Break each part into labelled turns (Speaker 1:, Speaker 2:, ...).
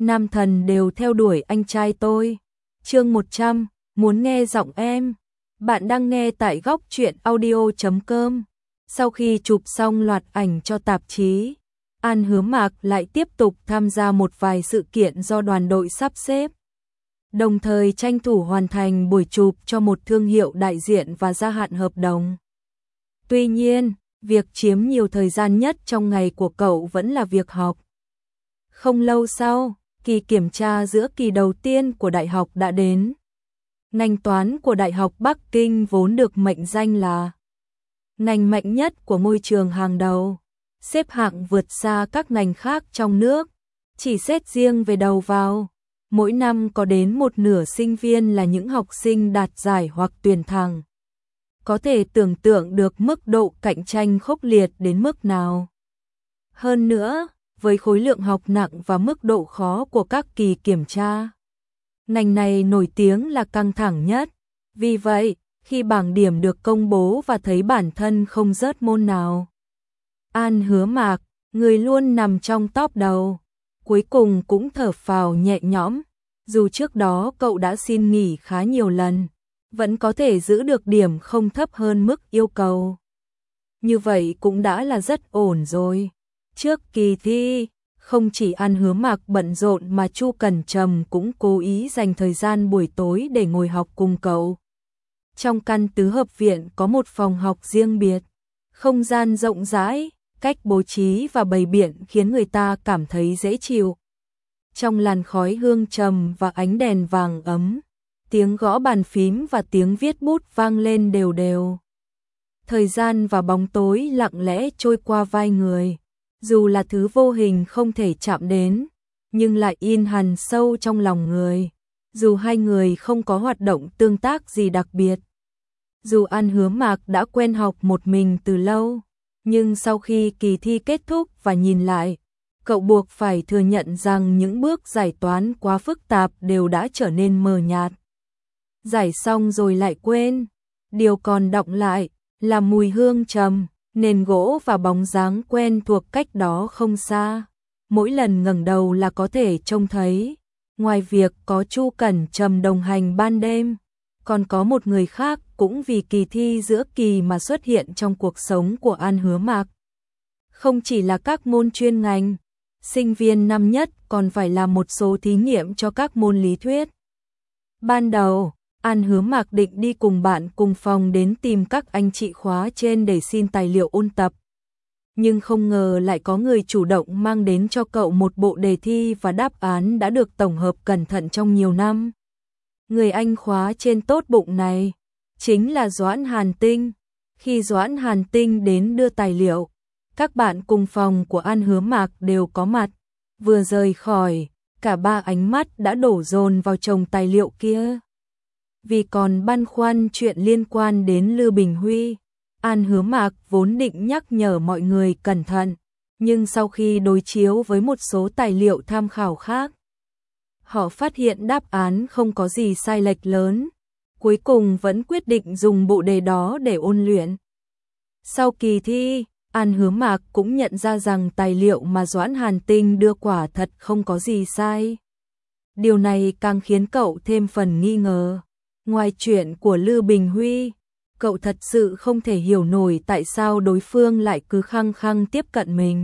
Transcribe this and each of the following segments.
Speaker 1: nam thần đều theo đuổi anh trai tôi. Chương 100, muốn nghe giọng em. Bạn đang nghe tại góc truyện audio.com. Sau khi chụp xong loạt ảnh cho tạp chí, An Hứa Mạc lại tiếp tục tham gia một vài sự kiện do đoàn đội sắp xếp. Đồng thời tranh thủ hoàn thành buổi chụp cho một thương hiệu đại diện và gia hạn hợp đồng. Tuy nhiên, việc chiếm nhiều thời gian nhất trong ngày của cậu vẫn là việc học. Không lâu sau, kỳ kiểm tra giữa kỳ đầu tiên của đại học đã đến. Ngành toán của Đại học Bắc Kinh vốn được mệnh danh là ngành mạnh nhất của môi trường hàng đầu, xếp hạng vượt xa các ngành khác trong nước. Chỉ xét riêng về đầu vào, mỗi năm có đến một nửa sinh viên là những học sinh đạt giải hoặc tuyển thẳng. Có thể tưởng tượng được mức độ cạnh tranh khốc liệt đến mức nào. Hơn nữa, với khối lượng học nặng và mức độ khó của các kỳ kiểm tra, ngành này nổi tiếng là căng thẳng nhất. Vì vậy, khi bảng điểm được công bố và thấy bản thân không rớt môn nào, An Hứa Mạc, người luôn nằm trong top đầu, cuối cùng cũng thở phào nhẹ nhõm. Dù trước đó cậu đã xin nghỉ khá nhiều lần, vẫn có thể giữ được điểm không thấp hơn mức yêu cầu. Như vậy cũng đã là rất ổn rồi. Trước kỳ thi, không chỉ An Hứa Mạc bận rộn mà Chu Cẩn Trầm cũng cố ý dành thời gian buổi tối để ngồi học cùng cậu. Trong căn tứ hợp viện có một phòng học riêng biệt, không gian rộng rãi, cách bố trí và bày biện khiến người ta cảm thấy dễ chịu. Trong làn khói hương trầm và ánh đèn vàng ấm, tiếng gõ bàn phím và tiếng viết bút vang lên đều đều. Thời gian và bóng tối lặng lẽ trôi qua vai người, dù là thứ vô hình không thể chạm đến, nhưng lại in hằn sâu trong lòng người. Dù hai người không có hoạt động tương tác gì đặc biệt, dù An Hứa Mạc đã quen học một mình từ lâu, nhưng sau khi kỳ thi kết thúc và nhìn lại, cậu buộc phải thừa nhận rằng những bước giải toán quá phức tạp đều đã trở nên mờ nhạt. Giải xong rồi lại quên, điều còn đọng lại là mùi hương trầm, nền gỗ và bóng dáng quen thuộc cách đó không xa. Mỗi lần ngẩng đầu là có thể trông thấy, ngoài việc có Chu Cẩn Trầm đồng hành ban đêm, còn có một người khác cũng vì kỳ thi giữa kỳ mà xuất hiện trong cuộc sống của An Hứa Mạc. Không chỉ là các môn chuyên ngành, sinh viên năm nhất còn phải làm một số thí nghiệm cho các môn lý thuyết. Ban đầu, An Hứa Mạc định đi cùng bạn cùng phòng đến tìm các anh chị khóa trên để xin tài liệu ôn tập. Nhưng không ngờ lại có người chủ động mang đến cho cậu một bộ đề thi và đáp án đã được tổng hợp cẩn thận trong nhiều năm. Người anh khóa trên tốt bụng này chính là Doãn Hàn Tinh. Khi Doãn Hàn Tinh đến đưa tài liệu, các bạn cùng phòng của An Hứa Mạc đều có mặt. Vừa rời khỏi, cả ba ánh mắt đã đổ dồn vào chồng tài liệu kia. Vì còn băn khoăn chuyện liên quan đến Lư Bình Huy, An Hứa Mạc vốn định nhắc nhở mọi người cẩn thận, nhưng sau khi đối chiếu với một số tài liệu tham khảo khác, họ phát hiện đáp án không có gì sai lệch lớn, cuối cùng vẫn quyết định dùng bộ đề đó để ôn luyện. Sau kỳ thi, An Hứa Mạc cũng nhận ra rằng tài liệu mà Doãn Hàn Tinh đưa quả thật không có gì sai. Điều này càng khiến cậu thêm phần nghi ngờ. Ngoài chuyện của Lư Bình Huy, cậu thật sự không thể hiểu nổi tại sao đối phương lại cứ khăng khăng tiếp cận mình.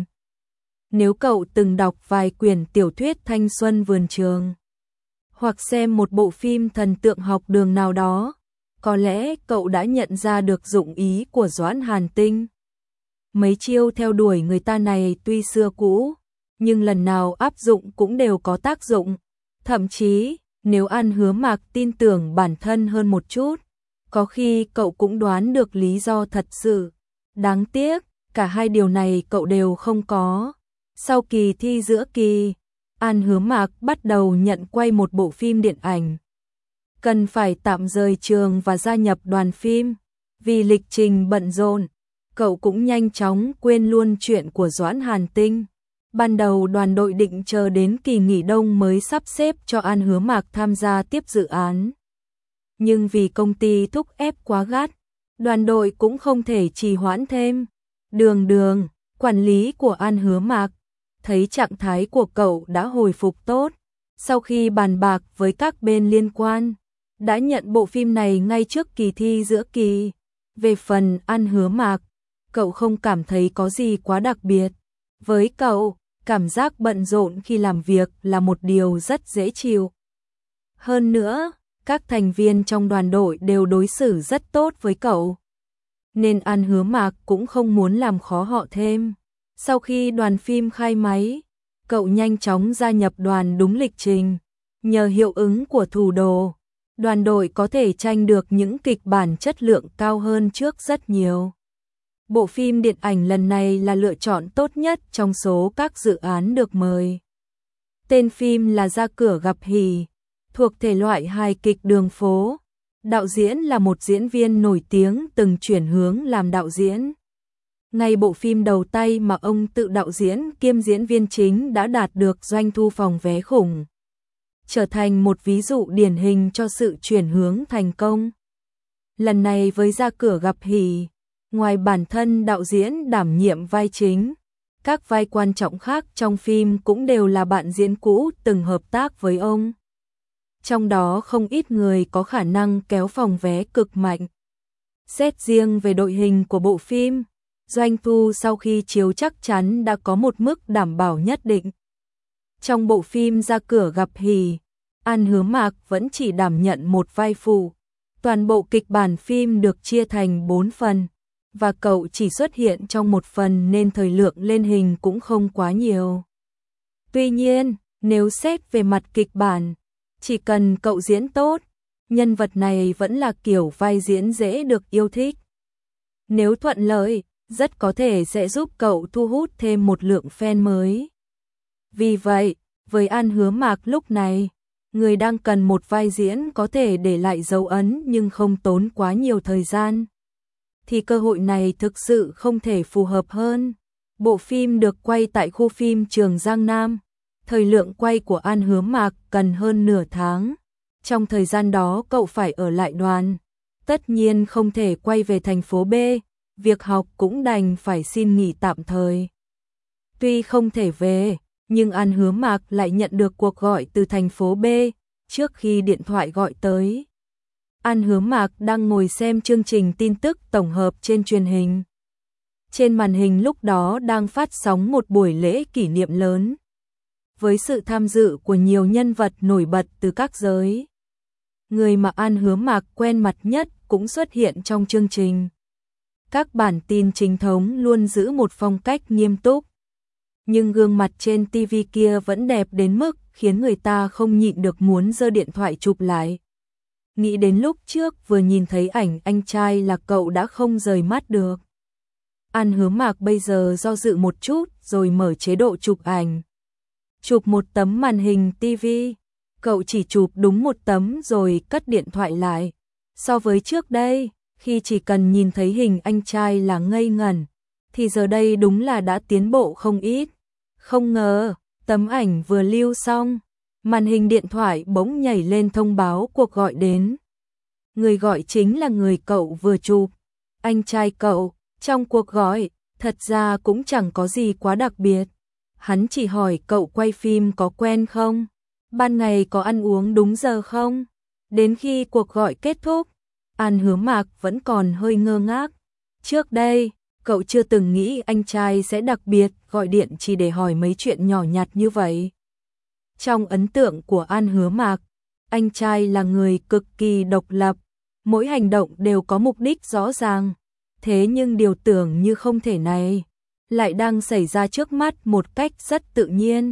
Speaker 1: Nếu cậu từng đọc vài quyển tiểu thuyết thanh xuân vườn trường, hoặc xem một bộ phim thần tượng học đường nào đó, có lẽ cậu đã nhận ra được dụng ý của Doãn Hàn Tinh. Mấy chiêu theo đuổi người ta này tuy xưa cũ, nhưng lần nào áp dụng cũng đều có tác dụng. Thậm chí, nếu An Hứa Mạc tin tưởng bản thân hơn một chút, có khi cậu cũng đoán được lý do thật sự. Đáng tiếc, cả hai điều này cậu đều không có. Sau kỳ thi giữa kỳ, An Hứa Mạc bắt đầu nhận quay một bộ phim điện ảnh. Cần phải tạm rời trường và gia nhập đoàn phim. Vì lịch trình bận rộn, cậu cũng nhanh chóng quên luôn chuyện của Doãn Hàn Tinh. Ban đầu đoàn đội định chờ đến kỳ nghỉ đông mới sắp xếp cho An Hứa Mạc tham gia tiếp dự án. Nhưng vì công ty thúc ép quá gắt, đoàn đội cũng không thể trì hoãn thêm. Đường, quản lý của An Hứa Mạc, thấy trạng thái của cậu đã hồi phục tốt, Sau khi bàn bạc với các bên liên quan, đã nhận bộ phim này ngay trước kỳ thi giữa kỳ. Về phần An Hứa Mạc, cậu không cảm thấy có gì quá đặc biệt. Với cậu, cảm giác bận rộn khi làm việc là một điều rất dễ chịu. Hơn nữa, các thành viên trong đoàn đội đều đối xử rất tốt với cậu, nên An Hứa Mạc cũng không muốn làm khó họ thêm. Sau khi đoàn phim khai máy, cậu nhanh chóng gia nhập đoàn đúng lịch trình. Nhờ hiệu ứng của thủ đồ, đoàn đội có thể tranh được những kịch bản chất lượng cao hơn trước rất nhiều. Bộ phim điện ảnh lần này là lựa chọn tốt nhất trong số các dự án được mời. Tên phim là Ra Cửa Gặp Hỉ, thuộc thể loại hài kịch đường phố. Đạo diễn là một diễn viên nổi tiếng từng chuyển hướng làm đạo diễn. Ngay bộ phim đầu tay mà ông tự đạo diễn kiêm diễn viên chính đã đạt được doanh thu phòng vé khủng, trở thành một ví dụ điển hình cho sự chuyển hướng thành công. Lần này với Ra Cửa Gặp Hỉ, ngoài bản thân đạo diễn đảm nhiệm vai chính, các vai quan trọng khác trong phim cũng đều là bạn diễn cũ từng hợp tác với ông. Trong đó không ít người có khả năng kéo phòng vé cực mạnh. Xét riêng về đội hình của bộ phim, doanh thu sau khi chiếu chắc chắn đã có một mức đảm bảo nhất định. Trong bộ phim Ra Cửa Gặp Hỉ, An Hứa Mạc vẫn chỉ đảm nhận một vai phụ. Toàn bộ kịch bản phim được chia thành 4 phần, và cậu chỉ xuất hiện trong một phần nên thời lượng lên hình cũng không quá nhiều. Tuy nhiên, nếu xét về mặt kịch bản, chỉ cần cậu diễn tốt, nhân vật này vẫn là kiểu vai diễn dễ được yêu thích. Nếu thuận lợi, rất có thể sẽ giúp cậu thu hút thêm một lượng fan mới. Vì vậy, với An Hứa Mạc lúc này, người đang cần một vai diễn có thể để lại dấu ấn nhưng không tốn quá nhiều thời gian, thì cơ hội này thực sự không thể phù hợp hơn. Bộ phim được quay tại khu phim Trường Giang Nam. Thời lượng quay của An Hứa Mạc cần hơn nửa tháng. Trong thời gian đó cậu phải ở lại đoàn. Tất nhiên không thể quay về thành phố B, việc học cũng đành phải xin nghỉ tạm thời. Tuy không thể về, nhưng An Hứa Mạc lại nhận được cuộc gọi từ thành phố B trước khi điện thoại gọi tới. An Hứa Mạc đang ngồi xem chương trình tin tức tổng hợp trên truyền hình. Trên màn hình lúc đó đang phát sóng một buổi lễ kỷ niệm lớn, với sự tham dự của nhiều nhân vật nổi bật từ các giới. Người mà An Hứa Mạc quen mặt nhất cũng xuất hiện trong chương trình. Các bản tin chính thống luôn giữ một phong cách nghiêm túc, nhưng gương mặt trên TV kia vẫn đẹp đến mức khiến người ta không nhịn được muốn giơ điện thoại chụp lại. Nghĩ đến lúc trước vừa nhìn thấy ảnh anh trai là cậu đã không rời mắt được. An Hứa Mạc bây giờ do dự một chút rồi mở chế độ chụp ảnh. Chụp một tấm màn hình TV, cậu chỉ chụp đúng một tấm rồi cất điện thoại lại. So với trước đây, khi chỉ cần nhìn thấy hình anh trai là ngây ngẩn, thì giờ đây đúng là đã tiến bộ không ít. Không ngờ, tấm ảnh vừa lưu xong, màn hình điện thoại bỗng nhảy lên thông báo cuộc gọi đến. Người gọi chính là người cậu vừa chụp, anh trai cậu. Trong cuộc gọi, thật ra cũng chẳng có gì quá đặc biệt. Hắn chỉ hỏi cậu quay phim có quen không? Ban ngày có ăn uống đúng giờ không? Đến khi cuộc gọi kết thúc, An Hứa Mạc vẫn còn hơi ngơ ngác. Trước đây, cậu chưa từng nghĩ anh trai sẽ đặc biệt gọi điện chỉ để hỏi mấy chuyện nhỏ nhặt như vậy. Trong ấn tượng của An Hứa Mạc, anh trai là người cực kỳ độc lập, mỗi hành động đều có mục đích rõ ràng. Thế nhưng điều tưởng như không thể này lại đang xảy ra trước mắt một cách rất tự nhiên,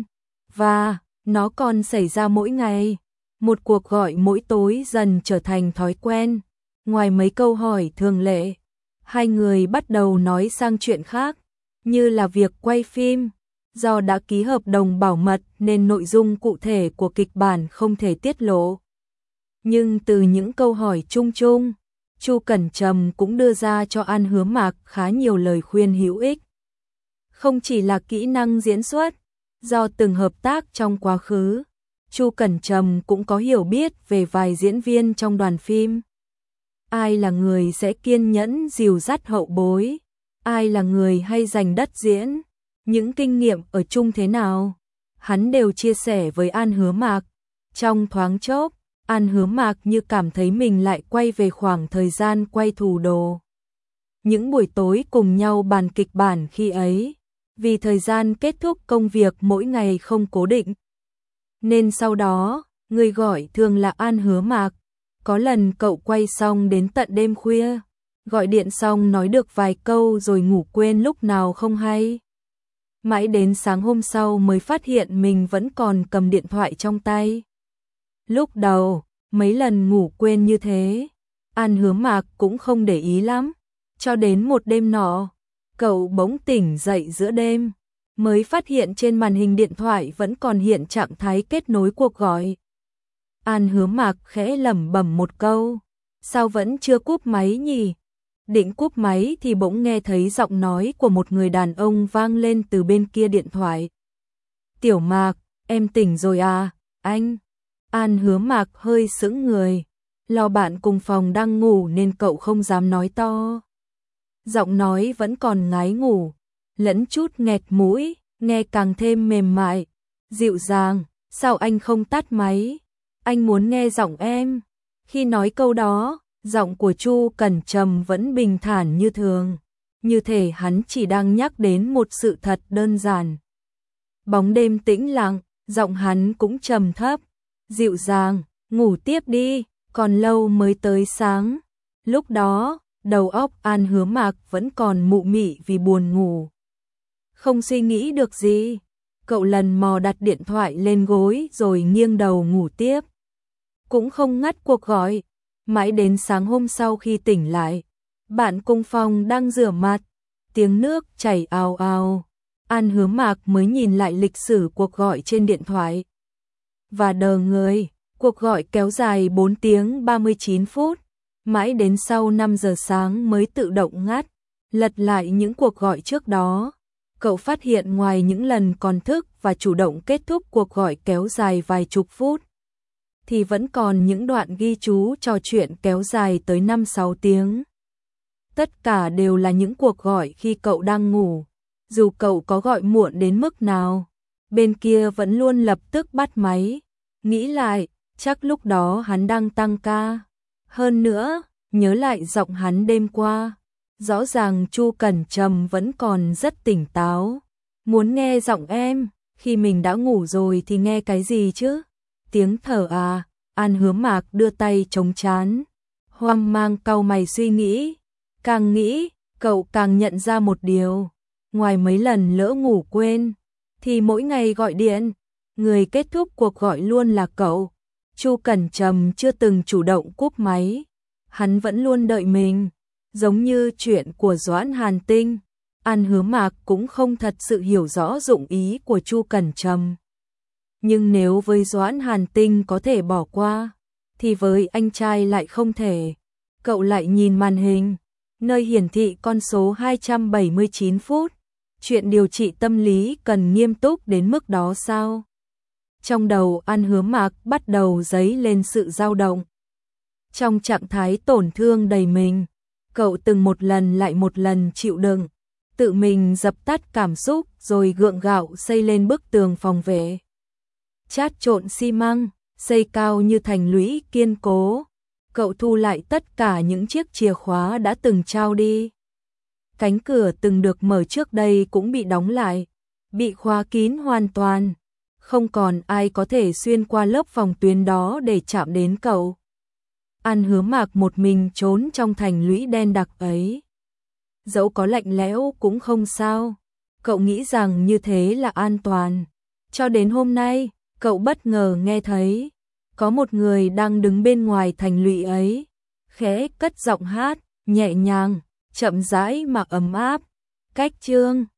Speaker 1: và nó còn xảy ra mỗi ngày. Một cuộc gọi mỗi tối dần trở thành thói quen. Ngoài mấy câu hỏi thường lệ, hai người bắt đầu nói sang chuyện khác, như là việc quay phim. Do đã ký hợp đồng bảo mật nên nội dung cụ thể của kịch bản không thể tiết lộ. Nhưng từ những câu hỏi chung chung, Chu Cẩn Trầm cũng đưa ra cho An Hứa Mạc khá nhiều lời khuyên hữu ích. Không chỉ là kỹ năng diễn xuất, do từng hợp tác trong quá khứ, Chu Cẩn Trầm cũng có hiểu biết về vài diễn viên trong đoàn phim. Ai là người sẽ kiên nhẫn dìu dắt hậu bối, ai là người hay giành đất diễn, những kinh nghiệm ở chung thế nào, hắn đều chia sẻ với An Hứa Mạc. Trong thoáng chốc, An Hứa Mạc như cảm thấy mình lại quay về khoảng thời gian quay thủ đồ. Những buổi tối cùng nhau bàn kịch bản khi ấy, vì thời gian kết thúc công việc mỗi ngày không cố định. Nên sau đó, người gọi thường là An Hứa Mạc. Có lần cậu quay xong đến tận đêm khuya, gọi điện xong nói được vài câu rồi ngủ quên lúc nào không hay. Mãi đến sáng hôm sau mới phát hiện mình vẫn còn cầm điện thoại trong tay. Lúc đầu, mấy lần ngủ quên như thế, An Hứa Mạc cũng không để ý lắm. Cho đến một đêm nọ, cậu bỗng tỉnh dậy giữa đêm, mới phát hiện trên màn hình điện thoại vẫn còn hiện trạng thái kết nối cuộc gọi. An Hứa Mạc khẽ lẩm bẩm một câu, sao vẫn chưa cúp máy nhỉ? Định cúp máy thì bỗng nghe thấy giọng nói của một người đàn ông vang lên từ bên kia điện thoại. Tiểu Mạc, em tỉnh rồi à, anh? An Hứa Mạc hơi sững người, lo bạn cùng phòng đang ngủ nên cậu không dám nói to. Giọng nói vẫn còn ngái ngủ, lẫn chút nghẹt mũi, nghe càng thêm mềm mại, dịu dàng, sao anh không tắt máy? Anh muốn nghe giọng em. Khi nói câu đó, giọng của Chu Cẩn Trầm vẫn bình thản như thường, như thể hắn chỉ đang nhắc đến một sự thật đơn giản. Bóng đêm tĩnh lặng, giọng hắn cũng trầm thấp, dịu dàng, ngủ tiếp đi, còn lâu mới tới sáng. Lúc đó, đầu óc An Hứa Mạc vẫn còn mụ mị vì buồn ngủ. Không suy nghĩ được gì, cậu lần mò đặt điện thoại lên gối rồi nghiêng đầu ngủ tiếp. Cũng không ngắt cuộc gọi, mãi đến sáng hôm sau khi tỉnh lại, bạn cùng phòng đang rửa mặt, tiếng nước chảy ào ào. An Hứa Mạc mới nhìn lại lịch sử cuộc gọi trên điện thoại. Và đờ người, cuộc gọi kéo dài 4 tiếng 39 phút, mãi đến sau 5 giờ sáng mới tự động ngắt. Lật lại những cuộc gọi trước đó, cậu phát hiện ngoài những lần còn thức và chủ động kết thúc cuộc gọi kéo dài vài chục phút, thì vẫn còn những đoạn ghi chú trò chuyện kéo dài tới 5-6 tiếng. Tất cả đều là những cuộc gọi khi cậu đang ngủ. Dù cậu có gọi muộn đến mức nào, bên kia vẫn luôn lập tức bắt máy. Nghĩ lại, chắc lúc đó hắn đang tăng ca. Hơn nữa, nhớ lại giọng hắn đêm qua, rõ ràng Chu Cẩn Trầm vẫn còn rất tỉnh táo. Muốn nghe giọng em, khi mình đã ngủ rồi thì nghe cái gì chứ? Tiếng thở à? An Hứa Mạc đưa tay chống trán, hoang mang cau mày suy nghĩ. Càng nghĩ, cậu càng nhận ra một điều. Ngoài mấy lần lỡ ngủ quên, thì mỗi ngày gọi điện, người kết thúc cuộc gọi luôn là cậu. Chu Cẩn Trầm chưa từng chủ động cúp máy, hắn vẫn luôn đợi mình. Giống như chuyện của Doãn Hàn Tinh, An Hứa Mạc cũng không thật sự hiểu rõ dụng ý của Chu Cẩn Trầm. Nhưng nếu với Doãn Hàn Tinh có thể bỏ qua, thì với anh trai lại không thể. Cậu lại nhìn màn hình, nơi hiển thị con số 279 phút. Chuyện điều trị tâm lý cần nghiêm túc đến mức đó sao? Trong đầu An Hứa Mạc bắt đầu dấy lên sự dao động. Trong trạng thái tổn thương đầy mình, cậu từng một lần lại một lần chịu đựng, tự mình dập tắt cảm xúc rồi gượng gạo xây lên bức tường phòng vệ. Chát trộn xi măng, xây cao như thành lũy kiên cố. Cậu thu lại tất cả những chiếc chìa khóa đã từng trao đi. Cánh cửa từng được mở trước đây cũng bị đóng lại, bị khóa kín hoàn toàn. Không còn ai có thể xuyên qua lớp phòng tuyến đó để chạm đến cậu. An Hứa Mạc một mình trốn trong thành lũy đen đặc ấy. Dẫu có lạnh lẽo cũng không sao. Cậu nghĩ rằng như thế là an toàn. Cho đến hôm nay, cậu bất ngờ nghe thấy có một người đang đứng bên ngoài thành lũy ấy, khẽ cất giọng hát, nhẹ nhàng, chậm rãi mà ấm áp. Cách chương